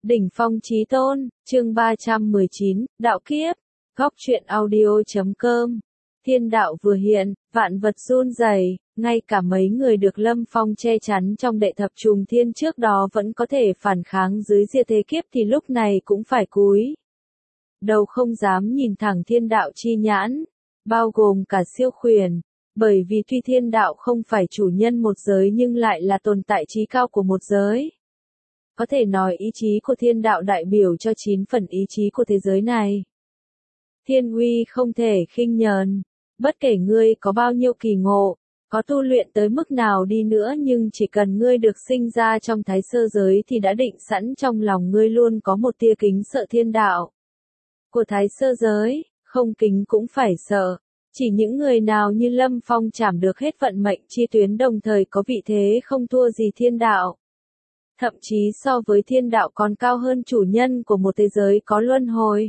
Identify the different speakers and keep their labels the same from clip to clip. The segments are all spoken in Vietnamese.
Speaker 1: Đỉnh phong chí tôn, chương 319, đạo kiếp, góc truyện audio.com. Thiên đạo vừa hiện, vạn vật run rẩy, ngay cả mấy người được Lâm Phong che chắn trong đệ thập trùng thiên trước đó vẫn có thể phản kháng dưới diệt thế kiếp thì lúc này cũng phải cúi đầu không dám nhìn thẳng thiên đạo chi nhãn, bao gồm cả siêu khuyển, bởi vì tuy thiên đạo không phải chủ nhân một giới nhưng lại là tồn tại trí cao của một giới. Có thể nói ý chí của thiên đạo đại biểu cho 9 phần ý chí của thế giới này. Thiên uy không thể khinh nhờn, bất kể ngươi có bao nhiêu kỳ ngộ, có tu luyện tới mức nào đi nữa nhưng chỉ cần ngươi được sinh ra trong thái sơ giới thì đã định sẵn trong lòng ngươi luôn có một tia kính sợ thiên đạo. Của thái sơ giới, không kính cũng phải sợ. Chỉ những người nào như Lâm Phong chảm được hết vận mệnh chi tuyến đồng thời có vị thế không thua gì thiên đạo. Thậm chí so với thiên đạo còn cao hơn chủ nhân của một thế giới có luân hồi.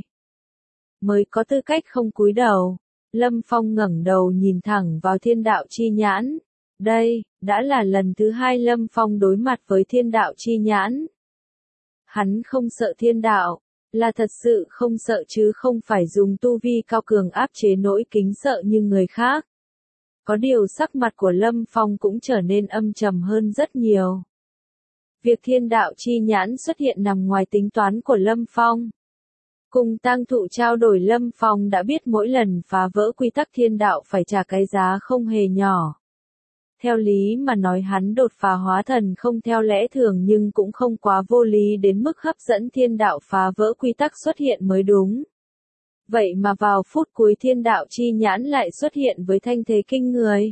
Speaker 1: Mới có tư cách không cúi đầu. Lâm Phong ngẩng đầu nhìn thẳng vào thiên đạo chi nhãn. Đây, đã là lần thứ 2 Lâm Phong đối mặt với thiên đạo chi nhãn. Hắn không sợ thiên đạo, là thật sự không sợ chứ không phải dùng tu vi cao cường áp chế nỗi kính sợ như người khác. Có điều sắc mặt của Lâm Phong cũng trở nên âm trầm hơn rất nhiều. Việc thiên đạo chi nhãn xuất hiện nằm ngoài tính toán của Lâm Phong. Cùng tang thụ trao đổi Lâm Phong đã biết mỗi lần phá vỡ quy tắc thiên đạo phải trả cái giá không hề nhỏ. Theo lý mà nói hắn đột phá hóa thần không theo lẽ thường nhưng cũng không quá vô lý đến mức hấp dẫn thiên đạo phá vỡ quy tắc xuất hiện mới đúng. Vậy mà vào phút cuối thiên đạo chi nhãn lại xuất hiện với thanh thế kinh người.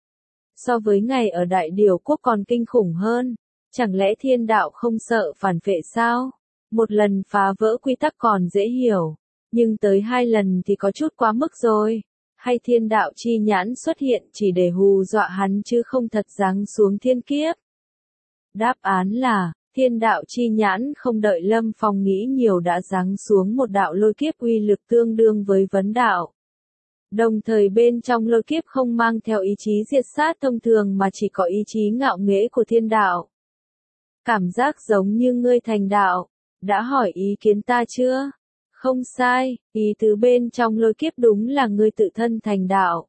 Speaker 1: So với ngày ở Đại Điều Quốc còn kinh khủng hơn. Chẳng lẽ thiên đạo không sợ phản vệ sao? Một lần phá vỡ quy tắc còn dễ hiểu, nhưng tới 2 lần thì có chút quá mức rồi. Hay thiên đạo chi nhãn xuất hiện chỉ để hù dọa hắn chứ không thật giáng xuống thiên kiếp? Đáp án là, thiên đạo chi nhãn không đợi Lâm Phong nghĩ nhiều đã giáng xuống một đạo lôi kiếp uy lực tương đương với vấn đạo. Đồng thời bên trong lôi kiếp không mang theo ý chí diệt sát thông thường mà chỉ có ý chí ngạo nghễ của thiên đạo. Cảm giác giống như ngươi thành đạo. Đã hỏi ý kiến ta chưa? Không sai, ý tứ bên trong lôi kiếp đúng là ngươi tự thân thành đạo.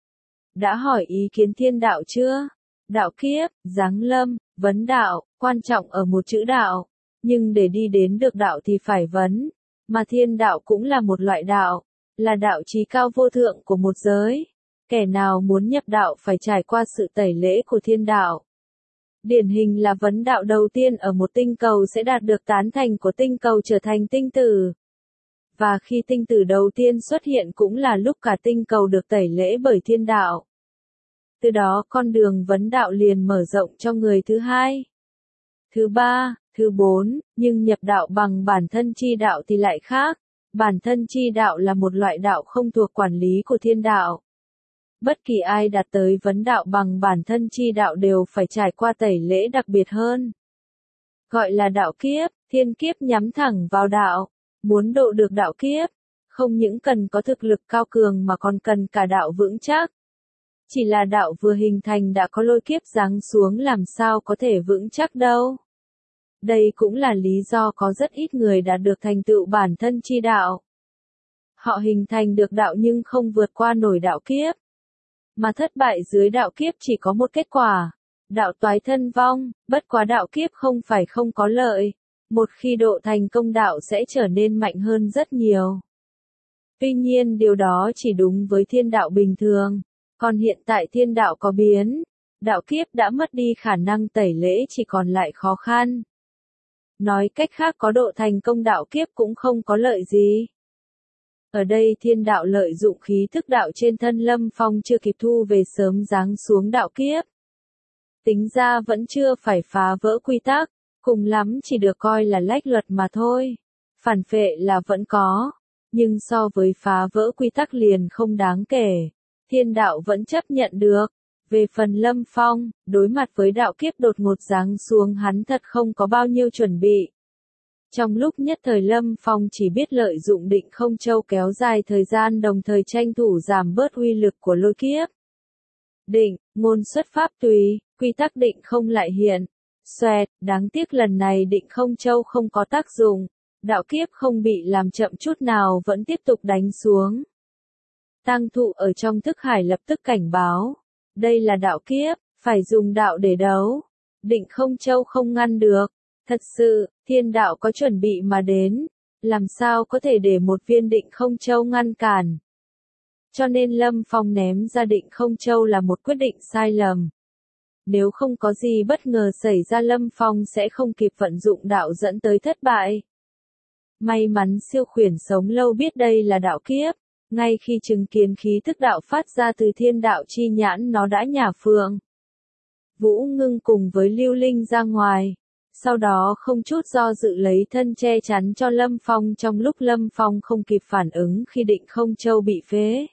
Speaker 1: Đã hỏi ý kiến thiên đạo chưa? Đạo kiếp, giáng lâm, vấn đạo, quan trọng ở một chữ đạo. Nhưng để đi đến được đạo thì phải vấn. Mà thiên đạo cũng là một loại đạo. Là đạo chí cao vô thượng của một giới. Kẻ nào muốn nhập đạo phải trải qua sự tẩy lễ của thiên đạo. Điển hình là vấn đạo đầu tiên ở một tinh cầu sẽ đạt được tán thành của tinh cầu trở thành tinh tử. Và khi tinh tử đầu tiên xuất hiện cũng là lúc cả tinh cầu được tẩy lễ bởi thiên đạo. Từ đó con đường vấn đạo liền mở rộng cho người thứ 2, thứ 3, thứ 4, nhưng nhập đạo bằng bản thân chi đạo thì lại khác. Bản thân chi đạo là một loại đạo không thuộc quản lý của thiên đạo. Bất kỳ ai đạt tới vấn đạo bằng bản thân chi đạo đều phải trải qua tẩy lễ đặc biệt hơn. Gọi là đạo kiếp, thiên kiếp nhắm thẳng vào đạo. Muốn độ được đạo kiếp, không những cần có thực lực cao cường mà còn cần cả đạo vững chắc. Chỉ là đạo vừa hình thành đã có lôi kiếp giáng xuống làm sao có thể vững chắc đâu. Đây cũng là lý do có rất ít người đạt được thành tựu bản thân chi đạo. Họ hình thành được đạo nhưng không vượt qua nổi đạo kiếp. Mà thất bại dưới đạo kiếp chỉ có một kết quả. Đạo toái thân vong, bất quá đạo kiếp không phải không có lợi. Một khi độ thành công đạo sẽ trở nên mạnh hơn rất nhiều. Tuy nhiên điều đó chỉ đúng với thiên đạo bình thường. Còn hiện tại thiên đạo có biến. Đạo kiếp đã mất đi khả năng tẩy lễ chỉ còn lại khó khăn. Nói cách khác có độ thành công đạo kiếp cũng không có lợi gì. Ở đây thiên đạo lợi dụng khí thức đạo trên thân Lâm Phong chưa kịp thu về sớm giáng xuống đạo kiếp. Tính ra vẫn chưa phải phá vỡ quy tắc, cùng lắm chỉ được coi là lách luật mà thôi. Phản phệ là vẫn có, nhưng so với phá vỡ quy tắc liền không đáng kể. Thiên đạo vẫn chấp nhận được. Về phần Lâm Phong, đối mặt với đạo kiếp đột ngột giáng xuống hắn thật không có bao nhiêu chuẩn bị. Trong lúc nhất thời Lâm Phong chỉ biết lợi dụng định không châu kéo dài thời gian đồng thời tranh thủ giảm bớt uy lực của lôi kiếp. Định, ngôn xuất pháp tùy, quy tắc định không lại hiện. Xoẹt, đáng tiếc lần này Định Không Châu không có tác dụng. Đạo kiếp không bị làm chậm chút nào vẫn tiếp tục đánh xuống. Tang Thụ ở trong thức hải lập tức cảnh báo. Đây là đạo kiếp, phải dùng đạo để đấu. Định Không Châu không ngăn được. Thật sự, thiên đạo có chuẩn bị mà đến. Làm sao có thể để một viên Định Không Châu ngăn cản. Cho nên Lâm Phong ném ra Định Không Châu là một quyết định sai lầm. Nếu không có gì bất ngờ xảy ra Lâm Phong sẽ không kịp vận dụng đạo dẫn tới thất bại. May mắn Siêu Khuyển sống lâu biết đây là đạo kiếp. Ngay khi chứng kiến khí thức đạo phát ra từ thiên đạo chi nhãn nó đã nhả phượng. Vũ Ngưng cùng với Lưu Linh ra ngoài. Sau đó không chút do dự lấy thân che chắn cho Lâm Phong trong lúc Lâm Phong không kịp phản ứng khi Định Không Châu bị phế.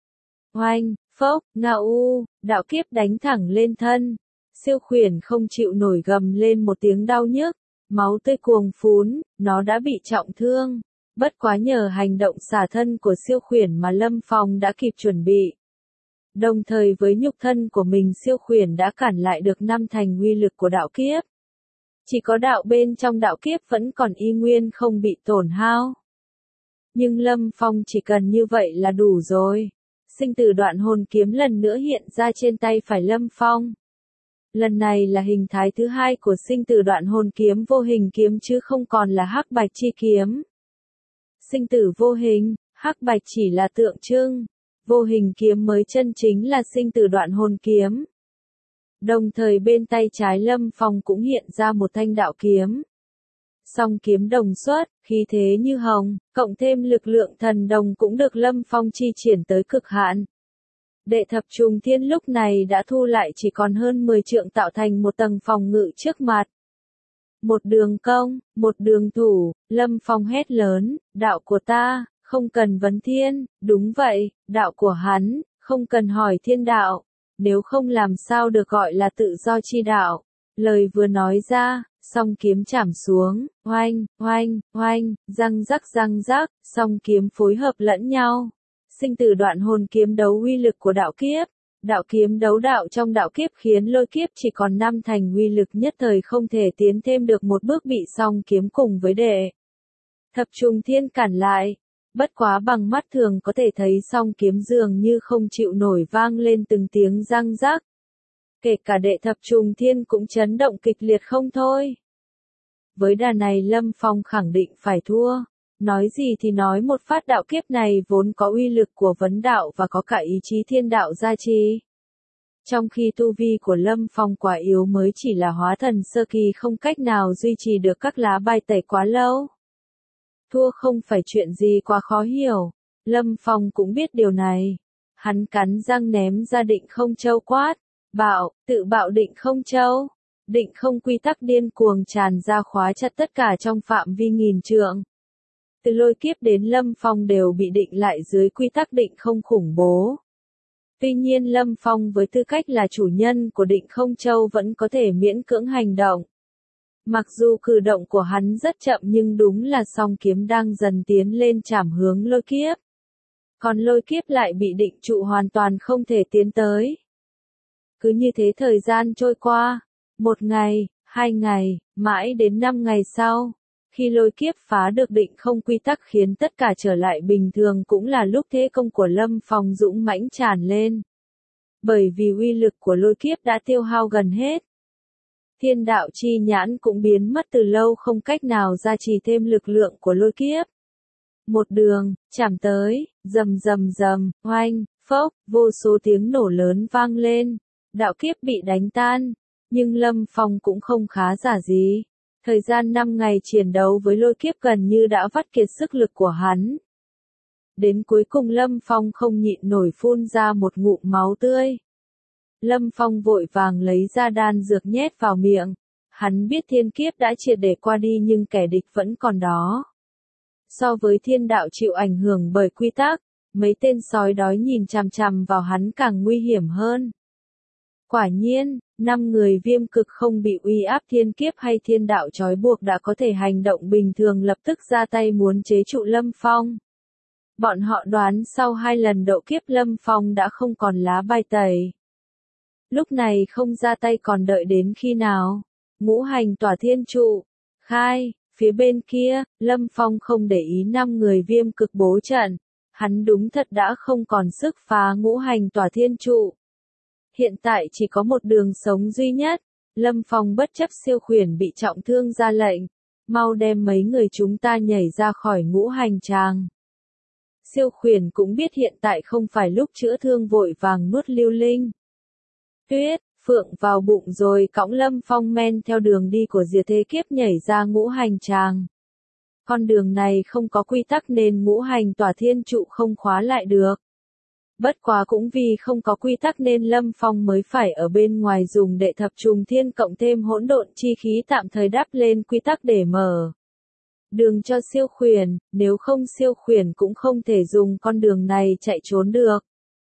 Speaker 1: Oanh, phốc, ngao, đạo kiếp đánh thẳng lên thân. Siêu Khuyển không chịu nổi gầm lên một tiếng đau nhức. Máu tươi cuồng phún, nó đã bị trọng thương. Bất quá nhờ hành động xả thân của Siêu Khuyển mà Lâm Phong đã kịp chuẩn bị. Đồng thời với nhục thân của mình Siêu Khuyển đã cản lại được 5 thành uy lực của đạo kiếp. Chỉ có đạo bên trong đạo kiếp vẫn còn y nguyên không bị tổn hao. Nhưng Lâm Phong chỉ cần như vậy là đủ rồi. Sinh tử đoạn hồn kiếm lần nữa hiện ra trên tay phải Lâm Phong. Lần này là hình thái thứ hai của sinh tử đoạn hồn kiếm vô hình kiếm chứ không còn là hắc bạch chi kiếm. Sinh tử vô hình, hắc bạch chỉ là tượng trưng. Vô hình kiếm mới chân chính là sinh tử đoạn hồn kiếm. Đồng thời bên tay trái Lâm Phong cũng hiện ra một thanh đạo kiếm. Song kiếm đồng xuất, khí thế như hồng, cộng thêm lực lượng thần đồng cũng được Lâm Phong chi triển tới cực hạn. Đệ thập trùng thiên lúc này đã thu lại chỉ còn hơn 10 trượng tạo thành một tầng phòng ngự trước mặt. Một đường công, một đường thủ, Lâm Phong hét lớn, đạo của ta, không cần vấn thiên, đúng vậy, đạo của hắn, không cần hỏi thiên đạo, nếu không làm sao được gọi là tự do chi đạo. Lời vừa nói ra, song kiếm chảm xuống, oanh, oanh, oanh, răng rắc, song kiếm phối hợp lẫn nhau. Sinh tử đoạn hồn kiếm đấu uy lực của đạo kiếp. Đạo kiếm đấu đạo trong đạo kiếp khiến lôi kiếp chỉ còn 5 thành uy lực nhất thời không thể tiến thêm được một bước bị song kiếm cùng với đệ thập trùng thiên cản lại. Bất quá bằng mắt thường có thể thấy song kiếm dường như không chịu nổi vang lên từng tiếng răng rắc. Kể cả đệ thập trùng thiên cũng chấn động kịch liệt không thôi. Với đà này Lâm Phong khẳng định phải thua. Nói gì thì nói một phát đạo kiếp này vốn có uy lực của vấn đạo và có cả ý chí thiên đạo gia trì. Trong khi tu vi của Lâm Phong quá yếu mới chỉ là hóa thần sơ kỳ không cách nào duy trì được các lá bài tẩy quá lâu. Thua không phải chuyện gì quá khó hiểu. Lâm Phong cũng biết điều này. Hắn cắn răng ném ra Định Không Châu quát. Bạo, tự bạo Định Không Châu. Định không quy tắc điên cuồng tràn ra khóa chặt tất cả trong phạm vi nghìn trượng. Từ lôi kiếp đến Lâm Phong đều bị định lại dưới quy tắc định không khủng bố. Tuy nhiên Lâm Phong với tư cách là chủ nhân của Định Không Châu vẫn có thể miễn cưỡng hành động. Mặc dù cử động của hắn rất chậm nhưng đúng là song kiếm đang dần tiến lên chảm hướng lôi kiếp. Còn lôi kiếp lại bị định trụ hoàn toàn không thể tiến tới. Cứ như thế thời gian trôi qua. 1 ngày, 2 ngày, mãi đến 5 ngày sau. Khi lôi kiếp phá được định không quy tắc khiến tất cả trở lại bình thường cũng là lúc thế công của Lâm Phong dũng mãnh tràn lên. Bởi vì uy lực của lôi kiếp đã tiêu hao gần hết. Thiên đạo chi nhãn cũng biến mất từ lâu không cách nào gia trì thêm lực lượng của lôi kiếp. Một đường, chạm tới, rầm, oanh, phốc, vô số tiếng nổ lớn vang lên. Đạo kiếp bị đánh tan, nhưng Lâm Phong cũng không khá giả gì. Thời gian 5 ngày chiến đấu với lôi kiếp gần như đã vắt kiệt sức lực của hắn. Đến cuối cùng Lâm Phong không nhịn nổi phun ra một ngụm máu tươi. Lâm Phong vội vàng lấy ra đan dược nhét vào miệng. Hắn biết thiên kiếp đã triệt để qua đi nhưng kẻ địch vẫn còn đó. So với thiên đạo chịu ảnh hưởng bởi quy tắc, mấy tên sói đói nhìn chằm chằm vào hắn càng nguy hiểm hơn. Quả nhiên, 5 người viêm cực không bị uy áp thiên kiếp hay thiên đạo trói buộc đã có thể hành động bình thường lập tức ra tay muốn chế trụ Lâm Phong. Bọn họ đoán sau 2 lần độ kiếp Lâm Phong đã không còn lá bài tẩy. Lúc này không ra tay còn đợi đến khi nào? Ngũ hành tỏa thiên trụ. Khai, phía bên kia, Lâm Phong không để ý 5 người viêm cực bố trận. Hắn đúng thật đã không còn sức phá ngũ hành tỏa thiên trụ. Hiện tại chỉ có một đường sống duy nhất. Lâm Phong bất chấp siêu khuyển bị trọng thương ra lệnh. Mau đem mấy người chúng ta nhảy ra khỏi ngũ hành tràng. Siêu khuyển cũng biết hiện tại không phải lúc chữa thương, vội vàng nuốt lưu linh. Tuyết, Phượng vào bụng rồi cõng Lâm Phong men theo đường đi của Diệt Thế Kiếp nhảy ra ngũ hành tràng. Con đường này không có quy tắc nên ngũ hành tỏa thiên trụ không khóa lại được. Bất quá cũng vì không có quy tắc nên Lâm Phong mới phải ở bên ngoài dùng đệ thập trùng thiên cộng thêm hỗn độn chi khí tạm thời đắp lên quy tắc để mở đường cho siêu khuyển, nếu không siêu khuyển cũng không thể dùng con đường này chạy trốn được.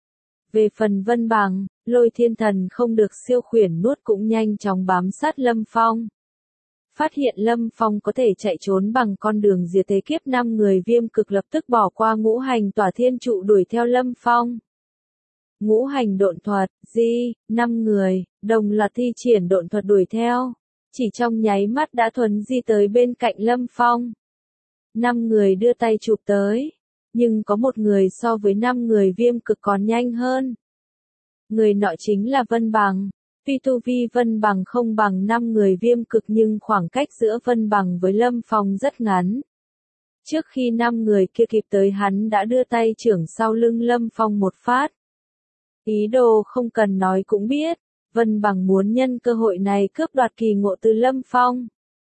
Speaker 1: Về phần Vân Bằng, Lôi Thiên Thần không được siêu khuyển nuốt cũng nhanh chóng bám sát Lâm Phong. Phát hiện Lâm Phong có thể chạy trốn bằng con đường Diệt Thế Kiếp, 5 người viêm cực lập tức bỏ qua ngũ hành tỏa thiên trụ đuổi theo Lâm Phong. Ngũ hành độn thuật, 5 người, đồng loạt thi triển độn thuật đuổi theo. Chỉ trong nháy mắt đã thuấn di tới bên cạnh Lâm Phong. 5 người đưa tay chụp tới. Nhưng có một người so với 5 người viêm cực còn nhanh hơn. Người nọ chính là Vân Bằng. Tuy tu vi Vân Bằng không bằng 5 người viêm cực nhưng khoảng cách giữa Vân Bằng với Lâm Phong rất ngắn. Trước khi 5 người kia kịp tới hắn đã đưa tay chưởng sau lưng Lâm Phong một phát. Ý đồ không cần nói cũng biết, Vân Bằng muốn nhân cơ hội này cướp đoạt kỳ ngộ từ Lâm Phong.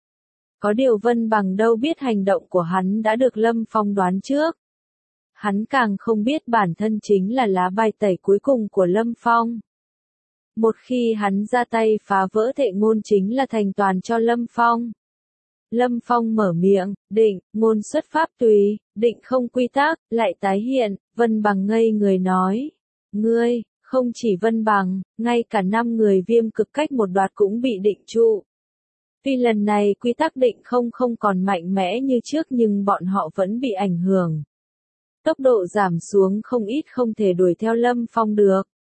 Speaker 1: Có điều Vân Bằng đâu biết hành động của hắn đã được Lâm Phong đoán trước. Hắn càng không biết bản thân chính là lá bài tẩy cuối cùng của Lâm Phong. Một khi hắn ra tay phá vỡ thệ ngôn chính là thành toàn cho Lâm Phong. Lâm Phong mở miệng, định, ngôn xuất pháp tùy, định không quy tắc, lại tái hiện, Vân Bằng ngây người nói. Ngươi, không chỉ Vân Bằng, ngay cả 5 người viêm cực cách một đoạt cũng bị định trụ. Tuy lần này quy tắc định không còn mạnh mẽ như trước nhưng bọn họ vẫn bị ảnh hưởng. Tốc độ giảm xuống không ít, không thể đuổi theo Lâm Phong được.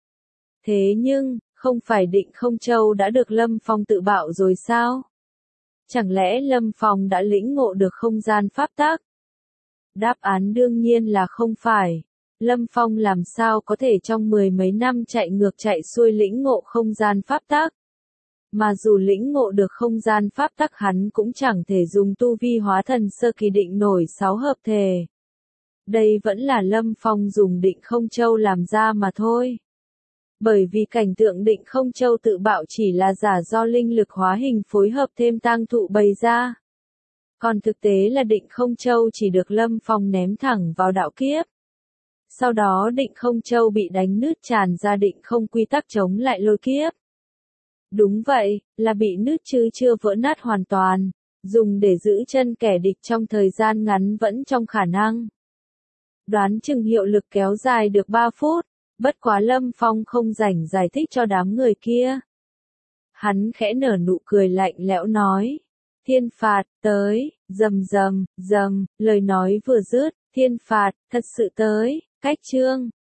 Speaker 1: Thế nhưng, không phải định không châu đã được Lâm Phong tự bạo rồi sao? Chẳng lẽ Lâm Phong đã lĩnh ngộ được không gian pháp tắc? Đáp án đương nhiên là không phải. Lâm Phong làm sao có thể trong 10 mấy năm chạy ngược chạy xuôi lĩnh ngộ không gian pháp tắc? Mà dù lĩnh ngộ được không gian pháp tắc hắn cũng chẳng thể dùng tu vi hóa thần sơ kỳ định nổi 6 hợp thể. Đây vẫn là Lâm Phong dùng định không châu làm ra mà thôi. Bởi vì cảnh tượng định không châu tự bạo chỉ là giả do linh lực hóa hình phối hợp thêm tang thụ bày ra. Còn thực tế là định không châu chỉ được Lâm Phong ném thẳng vào đạo kiếp. Sau đó định không châu bị đánh nứt tràn ra định không quy tắc chống lại lôi kiếp. Đúng vậy, là bị nứt chứ chưa vỡ nát hoàn toàn, dùng để giữ chân kẻ địch trong thời gian ngắn vẫn trong khả năng. Đoán chừng hiệu lực kéo dài được 3 phút, bất quá Lâm Phong không rảnh giải thích cho đám người kia. Hắn khẽ nở nụ cười lạnh lẽo nói, thiên phạt, tới, rầm rầm, rầm, lời nói vừa dứt, thiên phạt, thật sự tới, cách chương.